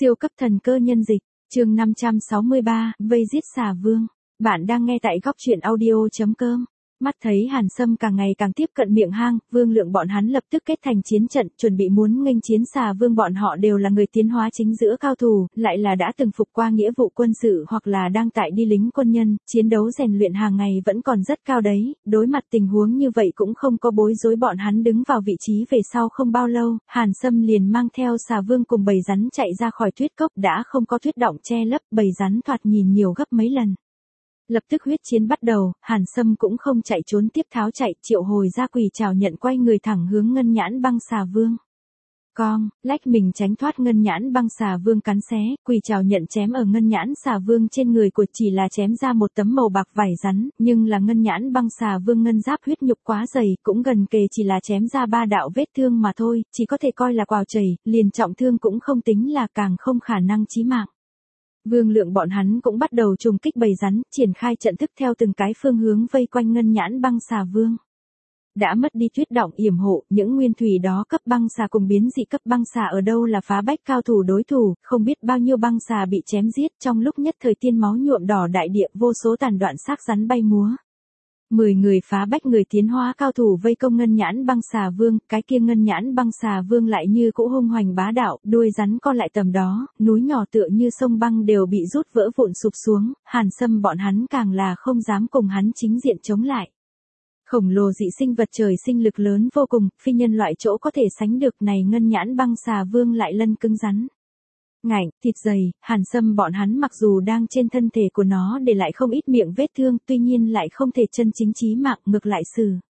Siêu cấp thần cơ nhân dịch, chương 563, vây giết xà vương. Bạn đang nghe tại góc truyện audio.com. Mắt thấy Hàn Sâm càng ngày càng tiếp cận miệng hang, Vương Lượng bọn hắn lập tức kết thành chiến trận, chuẩn bị muốn nghênh chiến xà vương. Bọn họ đều là người tiến hóa chính giữa cao thủ, lại là đã từng phục qua nghĩa vụ quân sự hoặc là đang tại đi lính quân nhân, chiến đấu rèn luyện hàng ngày vẫn còn rất cao đấy. Đối mặt tình huống như vậy cũng không có bối rối, bọn hắn đứng vào vị trí về sau không bao lâu, Hàn Sâm liền mang theo xà vương cùng bầy rắn chạy ra khỏi tuyết cốc. Đã không có tuyết đọng che lấp, bầy rắn thoạt nhìn nhiều gấp mấy lần. Lập tức huyết chiến bắt đầu, Hàn Sâm cũng không chạy trốn tiếp tháo chạy, triệu hồi ra quỷ trảo nhận quay người thẳng hướng ngân nhãn băng xà vương. Cong, lách mình tránh thoát ngân nhãn băng xà vương cắn xé, quỷ trảo nhận chém ở ngân nhãn xà vương trên người của, chỉ là chém ra một tấm màu bạc vảy rắn, nhưng là ngân nhãn băng xà vương ngân giáp huyết nhục quá dày, cũng gần kề chỉ là chém ra 3 đạo vết thương mà thôi, chỉ có thể coi là quào chảy, liền trọng thương cũng không tính là, càng không khả năng chí mạng. Vương Lượng bọn hắn cũng bắt đầu trùng kích bầy rắn, triển khai trận thức theo từng cái phương hướng vây quanh ngân nhãn băng xà vương. Đã mất đi tuyết đọng yểm hộ, những nguyên thủy đó cấp băng xà cùng biến dị cấp băng xà ở đâu là phá bách cao thủ đối thủ, không biết bao nhiêu băng xà bị chém giết, trong lúc nhất thời tiên máu nhuộm đỏ đại địa, vô số tàn đoạn xác rắn bay múa. 10 người phá bách người tiến hóa cao thủ vây công ngân nhãn băng xà vương, cái kia ngân nhãn băng xà vương lại như cỗ hung hoành bá đạo, đuôi rắn co lại tầm đó, núi nhỏ tựa như sông băng đều bị rút vỡ vụn sụp xuống, Hàn Sâm bọn hắn càng là không dám cùng hắn chính diện chống lại. Khổng lồ dị sinh vật trời sinh lực lớn vô cùng, phi nhân loại chỗ có thể sánh được này, ngân nhãn băng xà vương lại lân cứng rắn. Ngạnh, thịt dày, Hàn Sâm bọn hắn mặc dù đang trên thân thể của nó để lại không ít miệng vết thương, tuy nhiên lại không thể chân chính chí mạng, ngược lại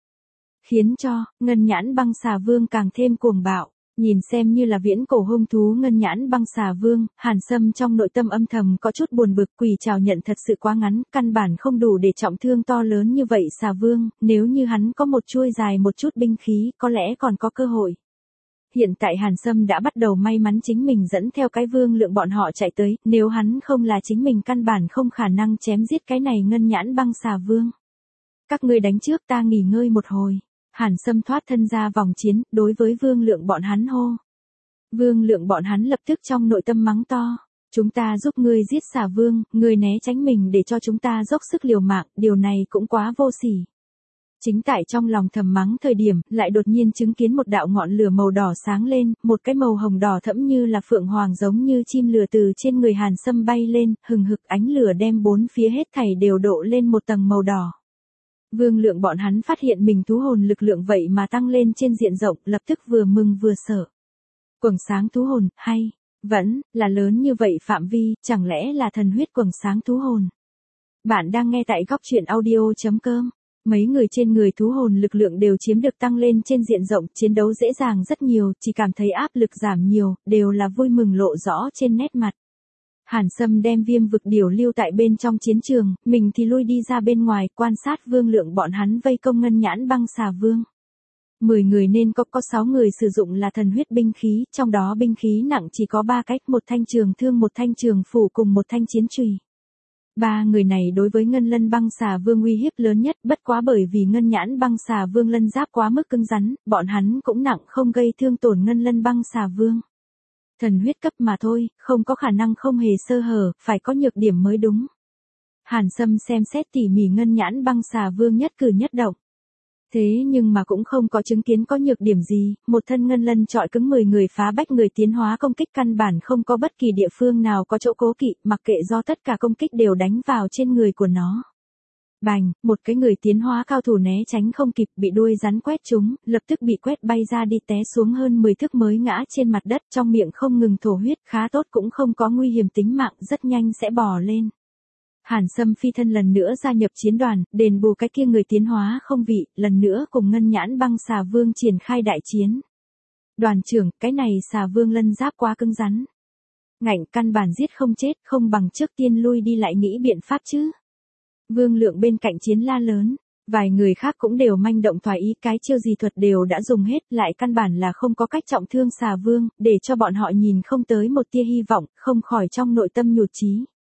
khiến cho ngân nhãn băng xà vương càng thêm cuồng bạo. Nhìn xem như là viễn cổ hung thú ngân nhãn băng xà vương, Hàn Sâm trong nội tâm âm thầm có chút buồn bực, quỷ trảo nhận thật sự quá ngắn, căn bản không đủ để trọng thương to lớn như vậy xà vương, nếu như hắn có một chuôi dài một chút binh khí, có lẽ còn có cơ hội. Hiện tại Hàn Sâm đã bắt đầu may mắn chính mình dẫn theo cái Vương Lượng bọn họ chạy tới, nếu hắn không là chính mình căn bản không khả năng chém giết cái này ngân nhãn băng xà vương. Các ngươi đánh trước, ta nghỉ ngơi một hồi. Hàn Sâm thoát thân ra vòng chiến, đối với Vương Lượng bọn hắn hô. Vương Lượng bọn hắn lập tức trong nội tâm mắng to. Chúng ta giúp ngươi giết xà vương, ngươi né tránh mình để cho chúng ta dốc sức liều mạng, điều này cũng quá vô sỉ. Chính tại trong lòng thầm mắng thời điểm, lại đột nhiên chứng kiến một đạo ngọn lửa màu đỏ sáng lên, một cái màu hồng đỏ thẫm như là phượng hoàng giống như chim lửa từ trên người Hàn Sâm bay lên, hừng hực ánh lửa đem bốn phía hết thảy đều độ lên một tầng màu đỏ. Vương Lượng bọn hắn phát hiện mình thú hồn lực lượng vậy mà tăng lên trên diện rộng, lập tức vừa mừng vừa sợ. Quầng sáng thú hồn, hay, vẫn là lớn như vậy phạm vi, chẳng lẽ là thần huyết quầng sáng thú hồn. Bạn đang nghe tại góc truyện audio.com. Mấy người trên người thú hồn lực lượng đều chiếm được tăng lên trên diện rộng, chiến đấu dễ dàng rất nhiều, chỉ cảm thấy áp lực giảm nhiều, đều là vui mừng lộ rõ trên nét mặt. Hàn Sâm đem Viêm vực điểu lưu tại bên trong chiến trường, mình thì lui đi ra bên ngoài, quan sát Vương Lượng bọn hắn vây công ngân nhãn băng xà vương. 10 người nên có 6 người sử dụng là thần huyết binh khí, trong đó binh khí nặng chỉ có 3 cách, một thanh trường thương, một thanh trường phủ cùng một thanh chiến chùy. 3 người này đối với ngân lân băng xà vương uy hiếp lớn nhất, bất quá bởi vì ngân nhãn băng xà vương lân giáp quá mức cứng rắn, bọn hắn cũng nặng không gây thương tổn ngân lân băng xà vương. Thần huyết cấp mà thôi, không có khả năng không hề sơ hở, phải có nhược điểm mới đúng. Hàn Sâm xem xét tỉ mỉ ngân nhãn băng xà vương nhất cử nhất động. Thế nhưng mà cũng không có chứng kiến có nhược điểm gì, một thân ngân lân trọi cứng 10 người phá bách người tiến hóa công kích, căn bản không có bất kỳ địa phương nào có chỗ cố kỵ, mặc kệ, do tất cả công kích đều đánh vào trên người của nó. Bành, một cái người tiến hóa cao thủ né tránh không kịp, bị đuôi rắn quét trúng, lập tức bị quét bay ra đi, té xuống hơn 10 thước mới ngã trên mặt đất, trong miệng không ngừng thổ huyết, khá tốt cũng không có nguy hiểm tính mạng, rất nhanh sẽ bò lên. Hàn Sâm phi thân lần nữa gia nhập chiến đoàn, đền bù cái kia người tiến hóa không vị, lần nữa cùng ngân nhãn băng xà vương triển khai đại chiến. Đoàn trưởng, cái này xà vương lân giáp quá cứng rắn. Ngạnh, căn bản giết không chết, không bằng trước tiên lui đi lại nghĩ biện pháp chứ. Vương Lượng bên cạnh chiến la lớn, vài người khác cũng đều manh động thoái ý, cái chiêu gì thuật đều đã dùng hết, lại căn bản là không có cách trọng thương xà vương, để cho bọn họ nhìn không tới một tia hy vọng, không khỏi trong nội tâm nhụt chí.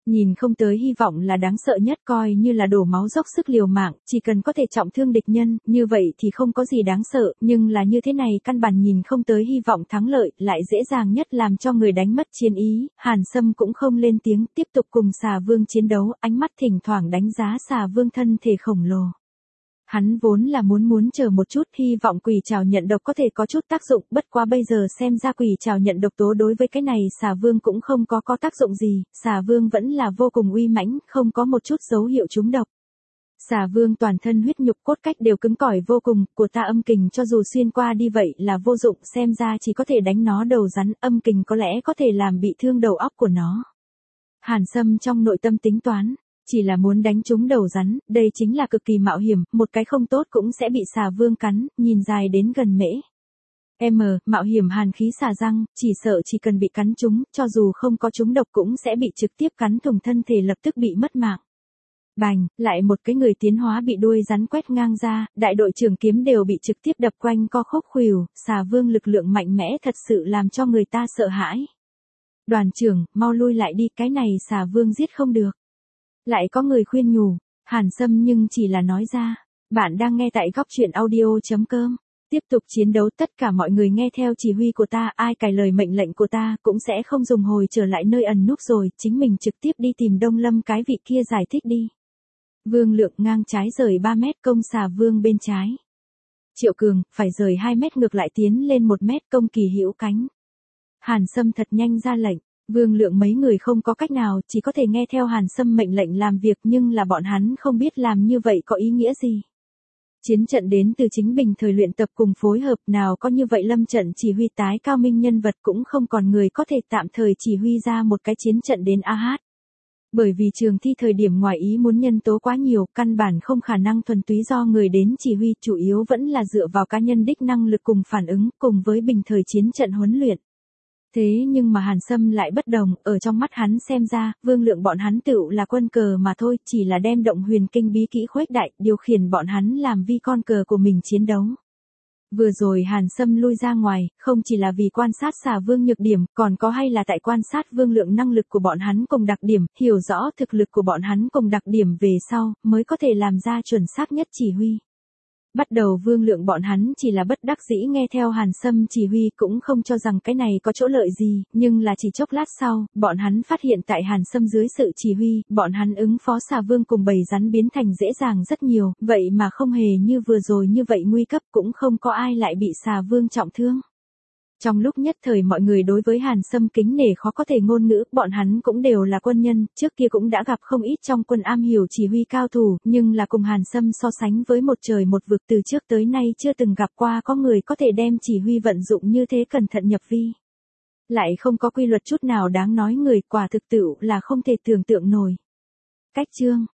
Nhìn không tới hy vọng là đáng sợ nhất, coi như là đổ máu dốc sức liều mạng, chỉ cần có thể trọng thương địch nhân, như vậy thì không có gì đáng sợ, nhưng là như thế này căn bản nhìn không tới hy vọng thắng lợi, lại dễ dàng nhất làm cho người đánh mất chiến ý. Hàn Sâm cũng không lên tiếng, tiếp tục cùng xà vương chiến đấu, ánh mắt thỉnh thoảng đánh giá xà vương thân thể khổng lồ. Hắn vốn là muốn chờ một chút, hy vọng quỷ trảo nhận độc có thể có chút tác dụng, bất quá bây giờ xem ra quỷ trảo nhận độc tố đối với cái này xà vương cũng không có tác dụng gì, xà vương vẫn là vô cùng uy mãnh, không có một chút dấu hiệu trúng độc. Xà vương toàn thân huyết nhục cốt cách đều cứng cỏi vô cùng, của ta âm kình cho dù xuyên qua đi vậy là vô dụng, xem ra chỉ có thể đánh nó đầu rắn, âm kình có lẽ có thể làm bị thương đầu óc của nó. Hàn Sâm trong nội tâm tính toán. Chỉ là muốn đánh trúng đầu rắn, đây chính là cực kỳ mạo hiểm, một cái không tốt cũng sẽ bị xà vương cắn, nhìn dài đến gần mễ. Mạo hiểm hàn khí xà răng, chỉ sợ chỉ cần bị cắn trúng, cho dù không có trúng độc cũng sẽ bị trực tiếp cắn thủng thân thể, lập tức bị mất mạng. Bành, lại một cái người tiến hóa bị đuôi rắn quét ngang ra, đại đội trưởng kiếm đều bị trực tiếp đập quanh co khúc khuỷu, xà vương lực lượng mạnh mẽ thật sự làm cho người ta sợ hãi. Đoàn trưởng, mau lui lại đi, cái này xà vương giết không được. Lại có người khuyên nhủ, Hàn Sâm nhưng chỉ là nói ra, bạn đang nghe tại góc truyện audio.com. Tiếp tục chiến đấu, tất cả mọi người nghe theo chỉ huy của ta, ai cài lời mệnh lệnh của ta cũng sẽ không dùng hồi trở lại nơi ẩn núp rồi, chính mình trực tiếp đi tìm Đông Lâm cái vị kia giải thích đi. Vương Lượng ngang trái rời 3 mét công xà vương bên trái. Triệu Cường, phải rời 2 mét ngược lại tiến lên 1 mét công Kỳ Hữu cánh. Hàn Sâm thật nhanh ra lệnh. Vương Lượng mấy người không có cách nào, chỉ có thể nghe theo Hàn Sâm mệnh lệnh làm việc, nhưng là bọn hắn không biết làm như vậy có ý nghĩa gì. Chiến trận đến từ chính bình thời luyện tập cùng phối hợp, nào có như vậy lâm trận chỉ huy tái cao minh nhân vật cũng không còn người có thể tạm thời chỉ huy ra một cái chiến trận đến AH. Bởi vì trường thi thời điểm ngoài ý muốn nhân tố quá nhiều, căn bản không khả năng thuần túy do người đến chỉ huy, chủ yếu vẫn là dựa vào cá nhân đích năng lực cùng phản ứng, cùng với bình thời chiến trận huấn luyện. Thế nhưng mà Hàn Sâm lại bất đồng, ở trong mắt hắn xem ra, Vương Lượng bọn hắn tựu là quân cờ mà thôi, chỉ là đem động huyền kinh bí kỹ khuếch đại, điều khiển bọn hắn làm vi con cờ của mình chiến đấu. Vừa rồi Hàn Sâm lui ra ngoài, không chỉ là vì quan sát xà vương nhược điểm, còn có hay là tại quan sát Vương Lượng năng lực của bọn hắn cùng đặc điểm, hiểu rõ thực lực của bọn hắn cùng đặc điểm về sau, mới có thể làm ra chuẩn xác nhất chỉ huy. Bắt đầu Vương Lượng bọn hắn chỉ là bất đắc dĩ nghe theo Hàn Sâm chỉ huy, cũng không cho rằng cái này có chỗ lợi gì, nhưng là chỉ chốc lát sau, bọn hắn phát hiện tại Hàn Sâm dưới sự chỉ huy, bọn hắn ứng phó xà vương cùng bầy rắn biến thành dễ dàng rất nhiều, vậy mà không hề như vừa rồi như vậy nguy cấp, cũng không có ai lại bị xà vương trọng thương. Trong lúc nhất thời mọi người đối với Hàn Sâm kính nể khó có thể ngôn ngữ, bọn hắn cũng đều là quân nhân, trước kia cũng đã gặp không ít trong quân am hiểu chỉ huy cao thủ, nhưng là cùng Hàn Sâm so sánh với một trời một vực, từ trước tới nay chưa từng gặp qua có người có thể đem chỉ huy vận dụng như thế cẩn thận nhập vi. Lại không có quy luật chút nào đáng nói, người quả thực tựu là không thể tưởng tượng nổi. Cách chương